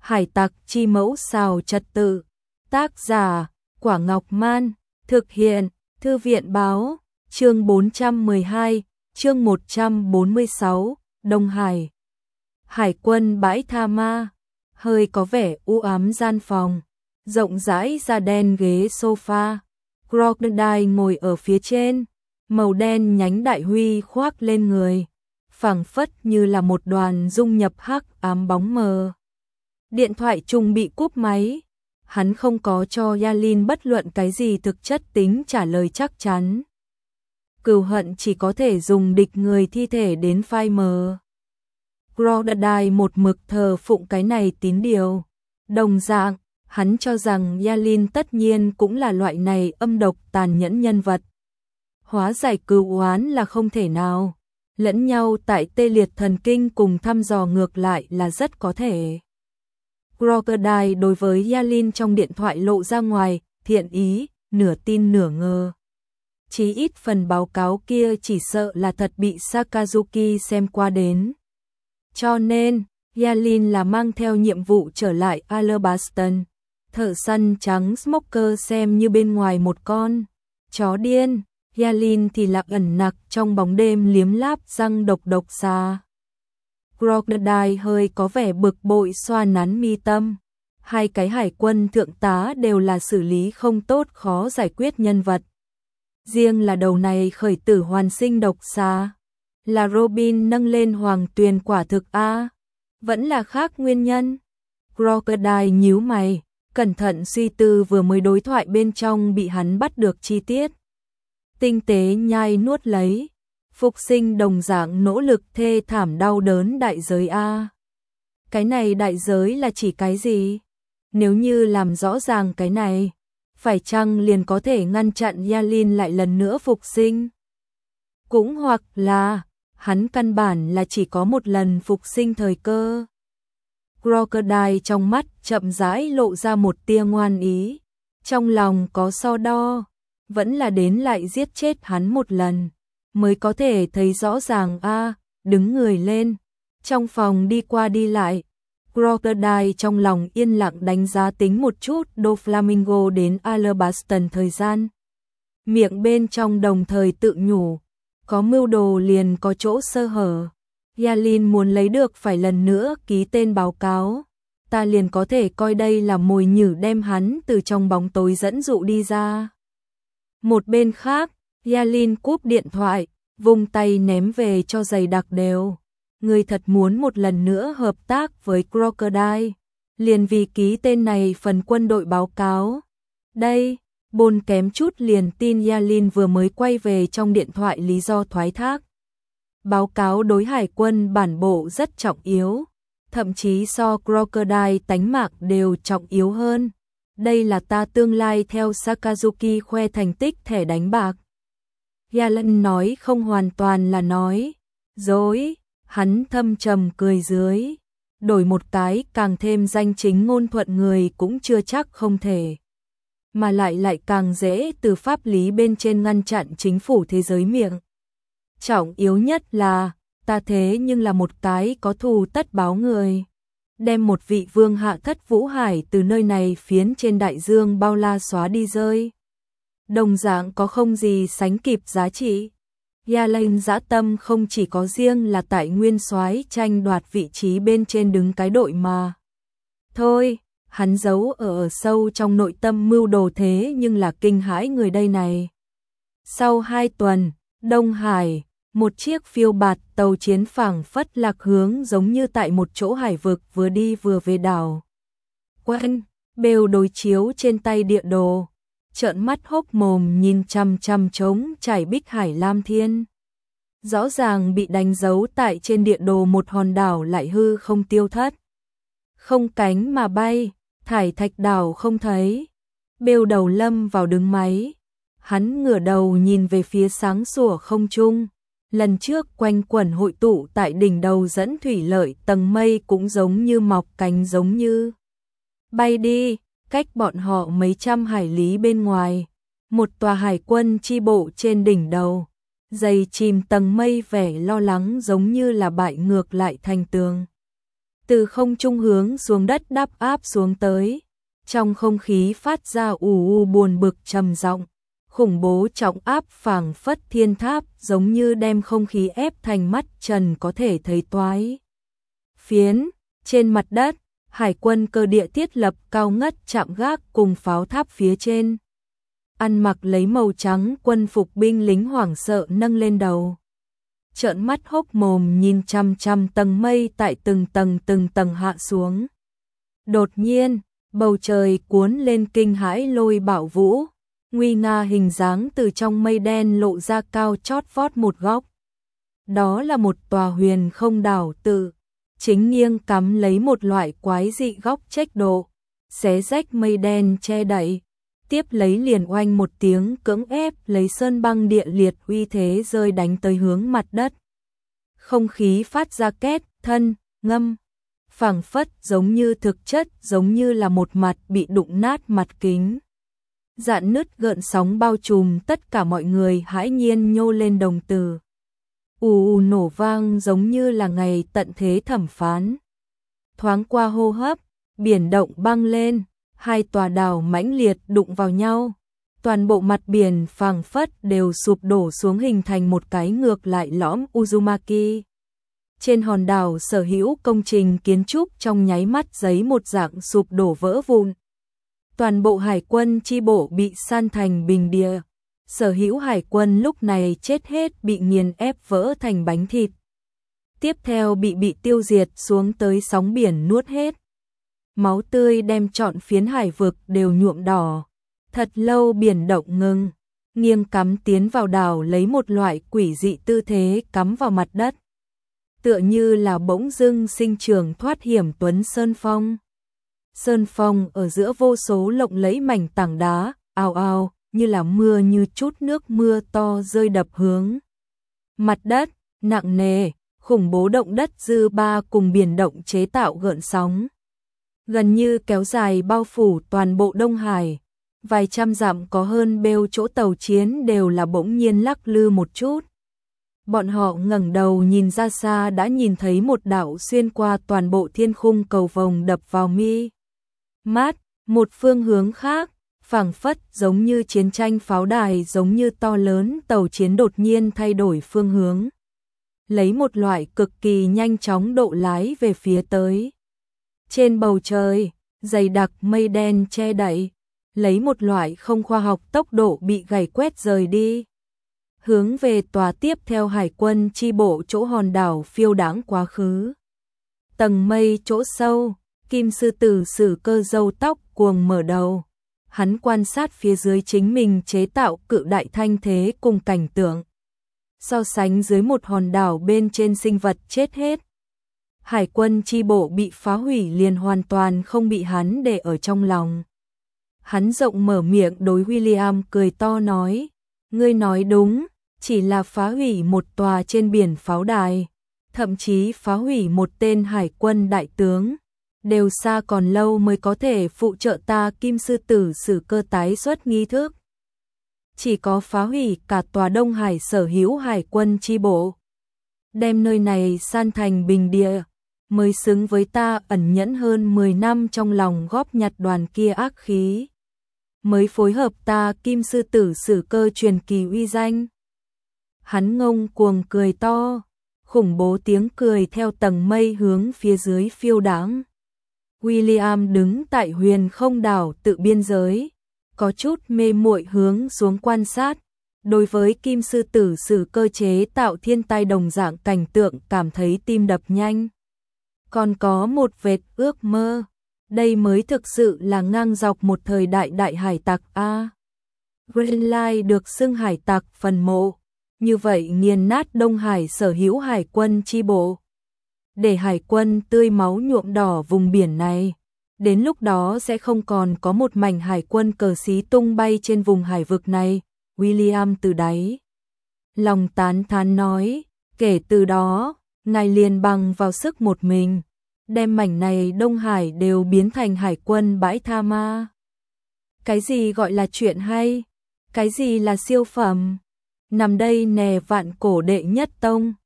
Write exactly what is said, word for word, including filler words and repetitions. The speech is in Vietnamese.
Hải tặc chi mẫu xào trật tự. Tác giả, Quả Ngọc Man. Thực hiện, Thư viện Báo. Chương bốn trăm mười hai, chương một trăm bốn mươi sáu, Đông Hải. Hải quân bãi Tha Ma. Hơi có vẻ u ám gian phòng. Rộng rãi da đen ghế sofa. Crocodile ngồi ở phía trên. Màu đen nhánh đại huy khoác lên người. Phảng phất như là một đoàn dung nhập hắc ám bóng mờ. Điện thoại trùng bị cúp máy. Hắn không có cho Yalin bất luận cái gì thực chất tính trả lời chắc chắn. Cừu hận chỉ có thể dùng địch người thi thể đến phai mờ. Crocodile một mực thờ phụng cái này tín điều. Đồng dạng, hắn cho rằng Yalin tất nhiên cũng là loại này âm độc tàn nhẫn nhân vật. Hóa giải cừu oán là không thể nào. Lẫn nhau tại tê liệt thần kinh cùng thăm dò ngược lại là rất có thể. Crocodile đối với Yalin trong điện thoại lộ ra ngoài, thiện ý, nửa tin nửa ngờ. Chí ít phần báo cáo kia chỉ sợ là thật bị Sakazuki xem qua đến. Cho nên, Yalin là mang theo nhiệm vụ trở lại Alabaston. Thợ săn trắng Smoker xem như bên ngoài một con chó điên. Yalin thì lạc ẩn nặc trong bóng đêm liếm láp răng độc độc xa. Crocodile hơi có vẻ bực bội xoa nắn mi tâm. Hai cái hải quân thượng tá đều là xử lý không tốt khó giải quyết nhân vật. Riêng là đầu này khởi tử hoàn sinh độc xa. Là Robin nâng lên hoàng tuyền quả thực a, vẫn là khác nguyên nhân. Crocodile nhíu mày, cẩn thận suy tư vừa mới đối thoại bên trong bị hắn bắt được chi tiết. Tinh tế nhai nuốt lấy. Phục sinh đồng dạng nỗ lực thê thảm đau đớn đại giới a. Cái này đại giới là chỉ cái gì? Nếu như làm rõ ràng cái này, phải chăng liền có thể ngăn chặn Yalin lại lần nữa phục sinh? Cũng hoặc là, hắn căn bản là chỉ có một lần phục sinh thời cơ. Crocodile trong mắt chậm rãi lộ ra một tia ngoan ý. Trong lòng có so đo, vẫn là đến lại giết chết hắn một lần. Mới có thể thấy rõ ràng a, à, đứng người lên, trong phòng đi qua đi lại. Crocodile trong lòng yên lặng đánh giá tính một chút Doflamingo đến Alabaston thời gian. Miệng bên trong đồng thời tự nhủ, có mưu đồ liền có chỗ sơ hở. Yalin muốn lấy được phải lần nữa ký tên báo cáo. Ta liền có thể coi đây là mồi nhử đem hắn từ trong bóng tối dẫn dụ đi ra. Một bên khác, Yalin cúp điện thoại, vung tay ném về cho giày đặc đều. Người thật muốn một lần nữa hợp tác với Crocodile, liền vì ký tên này phần quân đội báo cáo. Đây, Bôn kém chút liền tin Yalin vừa mới quay về trong điện thoại lý do thoái thác. Báo cáo đối hải quân bản bộ rất trọng yếu, thậm chí so Crocodile tánh mạng đều trọng yếu hơn. Đây là ta tương lai theo Sakazuki khoe thành tích thẻ đánh bạc. Yalin nói không hoàn toàn là nói dối, hắn thâm trầm cười dưới. Đổi một cái càng thêm danh chính ngôn thuận người cũng chưa chắc không thể. Mà lại lại càng dễ từ pháp lý bên trên ngăn chặn chính phủ thế giới miệng. Trọng yếu nhất là, ta thế nhưng là một cái có thù tất báo người. Đem một vị vương hạ thất vũ hải từ nơi này phiến trên đại dương bao la xóa đi rơi. Đồng dạng có không gì sánh kịp giá trị. Yalin dã tâm không chỉ có riêng là tại nguyên soái tranh đoạt vị trí bên trên đứng cái đội mà. Thôi, hắn giấu ở, ở sâu trong nội tâm mưu đồ thế nhưng là kinh hãi người đây này. Sau hai tuần, Đông Hải, một chiếc phiêu bạt tàu chiến phảng phất lạc hướng giống như tại một chỗ hải vực vừa đi vừa về đảo. Quen, bêu đối chiếu trên tay địa đồ. Trợn mắt hốc mồm nhìn chăm chăm trống trải Bích Hải Lam Thiên. Rõ ràng bị đánh dấu tại trên địa đồ một hòn đảo lại hư không tiêu thất. Không cánh mà bay, thải thạch đảo không thấy. Bêu đầu lâm vào đứng máy. Hắn ngửa đầu nhìn về phía sáng sủa không trung. Lần trước quanh quẩn hội tụ tại đỉnh đầu dẫn thủy lợi tầng mây cũng giống như mọc cánh giống như. Bay đi. Cách bọn họ mấy trăm hải lý bên ngoài, một tòa hải quân chi bộ trên đỉnh đầu, dày chìm tầng mây vẻ lo lắng giống như là bại ngược lại thành tường. từ không trung hướng xuống đất đáp áp xuống tới. Trong không khí phát ra ù u buồn bực trầm giọng, khủng bố trọng áp phảng phất thiên tháp, giống như đem không khí ép thành mắt trần có thể thấy toái. Phiến, trên mặt đất, hải quân cơ địa thiết lập cao ngất chạm gác cùng pháo tháp phía trên. Ăn mặc lấy màu trắng quân phục binh lính hoảng sợ nâng lên đầu. Trợn mắt hốc mồm nhìn chằm chằm tầng mây tại từng tầng từng tầng hạ xuống. Đột nhiên, bầu trời cuốn lên kinh hãi lôi bạo vũ, nguy nga hình dáng từ trong mây đen lộ ra cao chót vót một góc. Đó là một tòa huyền không đảo tự, chính nghiêng cắm lấy một loại quái dị góc trách độ, xé rách mây đen che đậy, tiếp lấy liền oanh một tiếng cưỡng ép lấy sơn băng địa liệt uy thế rơi đánh tới hướng mặt đất. Không khí phát ra két, thân, ngâm, phảng phất giống như thực chất, giống như là một mặt bị đụng nát mặt kính. Dạn nứt gợn sóng bao trùm tất cả mọi người hãi nhiên nhô lên đồng tử. Ù ù nổ vang giống như là ngày tận thế thẩm phán. Thoáng qua hô hấp, biển động băng lên, hai tòa đảo mãnh liệt đụng vào nhau. Toàn bộ mặt biển phảng phất đều sụp đổ xuống hình thành một cái ngược lại lõm Uzumaki. Trên hòn đảo sở hữu công trình kiến trúc trong nháy mắt giấy một dạng sụp đổ vỡ vụn. Toàn bộ hải quân chi bộ bị san thành bình địa. Sở hữu hải quân lúc này chết hết bị nghiền ép vỡ thành bánh thịt. Tiếp theo bị bị tiêu diệt xuống tới sóng biển nuốt hết. Máu tươi đem trọn phiến hải vực đều nhuộm đỏ. Thật lâu biển động ngừng, nghiêng cắm tiến vào đảo lấy một loại quỷ dị tư thế cắm vào mặt đất. Tựa như là bỗng dưng sinh trưởng thoát hiểm tuấn sơn phong. Sơn phong ở giữa vô số lộng lẫy mảnh tảng đá, ào ào, như là mưa như chút nước mưa to rơi đập hướng. Mặt đất, nặng nề, khủng bố động đất dư ba cùng biển động chế tạo gợn sóng. Gần như kéo dài bao phủ toàn bộ Đông Hải. Vài trăm dặm có hơn bêu chỗ tàu chiến đều là bỗng nhiên lắc lư một chút. Bọn họ ngẩng đầu nhìn ra xa đã nhìn thấy một đạo xuyên qua toàn bộ thiên khung cầu vồng đập vào mi mắt, một phương hướng khác, phảng phất giống như chiến tranh pháo đài, giống như to lớn tàu chiến đột nhiên thay đổi phương hướng. Lấy một loại cực kỳ nhanh chóng độ lái về phía tới. Trên bầu trời, dày đặc mây đen che đậy, lấy một loại không khoa học tốc độ bị gảy quét rời đi. Hướng về tòa tiếp theo hải quân chi bộ chỗ hòn đảo phiêu đãng quá khứ. Tầng mây chỗ sâu, kim sư tử sử cơ râu tóc cuồng mở đầu. Hắn quan sát phía dưới chính mình chế tạo cự đại thanh thế cùng cảnh tượng. So sánh dưới một hòn đảo bên trên sinh vật chết hết. Hải quân chi bộ bị phá hủy liền hoàn toàn không bị hắn để ở trong lòng. Hắn rộng mở miệng đối William cười to nói, ngươi nói đúng, chỉ là phá hủy một tòa trên biển pháo đài, thậm chí phá hủy một tên hải quân đại tướng, đều xa còn lâu mới có thể phụ trợ ta kim sư tử sử cơ tái xuất nghi thức. Chỉ có phá hủy cả tòa Đông Hải sở hữu hải quân chi bộ, đem nơi này san thành bình địa, mới xứng với ta ẩn nhẫn hơn mười năm trong lòng góp nhặt đoàn kia ác khí. Mới phối hợp ta kim sư tử sử cơ truyền kỳ uy danh. Hắn ngông cuồng cười to, khủng bố tiếng cười theo tầng mây hướng phía dưới phiêu đãng. William đứng tại huyền không đảo tự biên giới, có chút mê muội hướng xuống quan sát, đối với kim sư tử sử cơ chế tạo thiên tai đồng dạng cảnh tượng cảm thấy tim đập nhanh. Còn có một vệt ước mơ, đây mới thực sự là ngang dọc một thời đại đại hải tặc a. Greenline được xưng hải tặc phần mộ, như vậy nghiền nát Đông Hải sở hữu hải quân chi bộ. Để hải quân tươi máu nhuộm đỏ vùng biển này, đến lúc đó sẽ không còn có một mảnh hải quân cờ xí tung bay trên vùng hải vực này. William từ đáy lòng tán thán nói, kể từ đó, ngài liền bằng vào sức một mình, đem mảnh này Đông Hải đều biến thành hải quân bãi tha ma. Cái gì gọi là chuyện hay? Cái gì là siêu phẩm? Nằm đây nè vạn cổ đệ nhất tông,